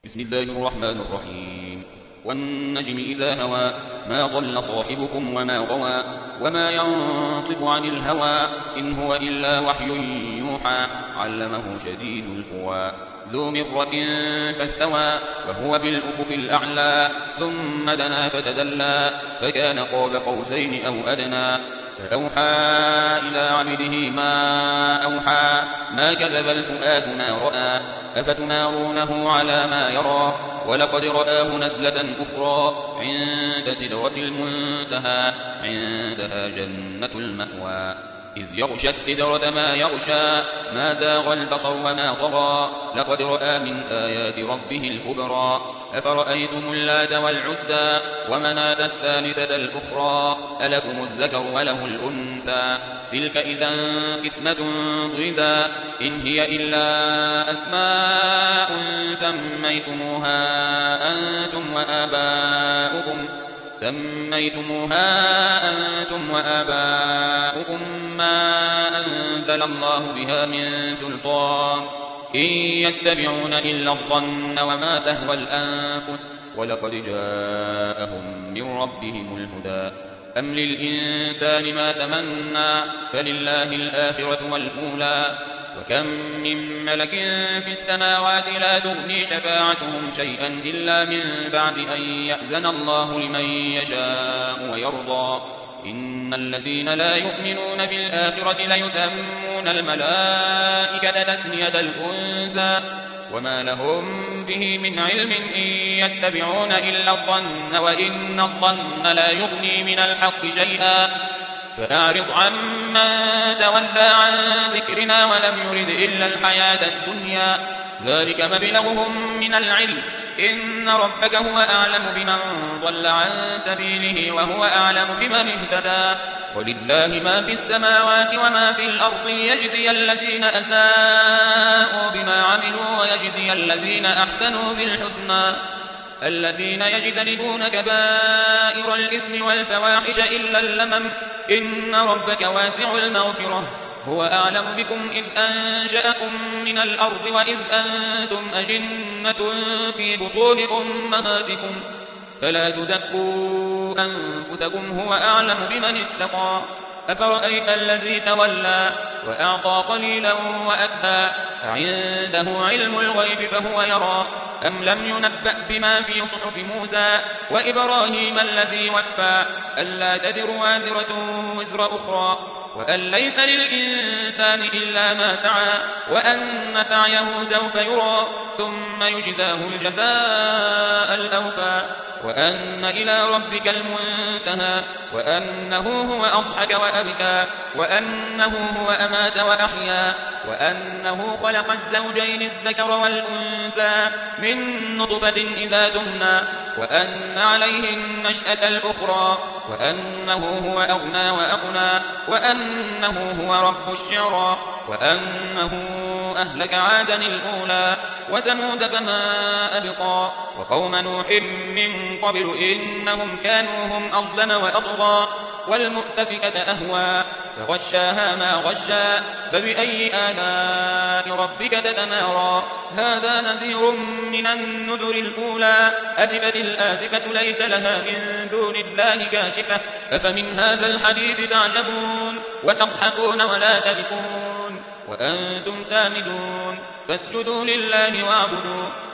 بسم الله الرحمن الرحيم والنجم إذا هوى ما ضل صاحبكم وما غوى وما ينطق عن الهوى إن هو إلا وحي يوحى علمه شديد القوى ذو مرة فاستوى وهو بالأفق الأعلى ثم دنا فتدلى فكان قاب قوسين أو أدنى فأوحى إلى عبده ما أوحى ما كذب الفؤاد ما رأى أفتمارونه على ما يرى ولقد رآه نزلة أخرى عند سدرة المنتهى عندها جنة المأوى إذ يغشى السدرة ما يغشى ما زاغ البصر وما طغى لقد رأى من آيات ربه الكبرى أفرأيتم اللات والعزى ومناة الثالثة الأخرى ألكم الذكر وله الأنثى تلك إذا قسمة ضيزى إن هي إلا أسماء سميتموها أنتم وآباؤكم ما أنزل الله بها من سلطان إن يتبعون إلا الظن وما تهوى الأنفس ولقد جاءهم من ربهم الهدى أم للإنسان ما تمنى فلله الآخرة والأولى وكم من ملك في السماوات لا تغني شفاعتهم شيئا إلا من بعد أن يأذن الله لمن يشاء ويرضى إن الذين لا يؤمنون بالآخرة ليسمون الملائكة تسمية الأنثى وما لهم به من علم إن يتبعون إلا الظن وإن الظن لا يغني من الحق شيئا فأعرض عمن تولى عن ذكرنا ولم يرد إلا الحياة الدنيا ذلك مبلغهم من العلم إن ربك هو أعلم بمن ضل عن سبيله وهو أعلم بمن اهتدى ولله ما في السماوات وما في الأرض يجزي الذين أساءوا بما عملوا ويجزي الذين أحسنوا بالحسنى الذين يجتنبون كبائر الإثم والفواحش إلا اللمم إن ربك واسع المغفرة هو أعلم بكم إذ أنشأكم من الأرض وإذ أنتم أجنة في بطون أمهاتكم فلا تزكوا أنفسكم هو أعلم بمن اتقى أفرأيت الذي تولى وأعطى قليلا وأكدى أعنده علم الغيب فهو يرى أم لم ينبأ بما في صحف موسى وإبراهيم الذي وفى ألا تزر وازرة وزر أخرى وأن ليس للإنسان إلا ما سعى وأن سعيه سوف يرى ثم يجزاه الجزاء الأوفى وأن إلى ربك المنتهى وأنه هو أضحك وأبكى وأنه هو أمات وأحيا وأنه خلق الزوجين الذكر والأنثى من نطفة إذا تمنى وأن عليه النشأة الأخرى وأنه هو أغنى وأقنى وأنه هو رب الشعرى وأنه أهلك عادا الأولى وثمود فما أبقى وقوم نوح من قبل إنهم كانوا هم أظلم وأطغى والمؤتفكة أهوى فغشاها ما غشا فبأي آلاء ربك تتمارى هذا نذير من النذر الأولى أزفت الآزفة ليس لها من دون الله كاشفة أفمن هذا الحديث تعجبون وتضحكون ولا تبكون وأنتم سامدون فاسجدوا لله واعبدوا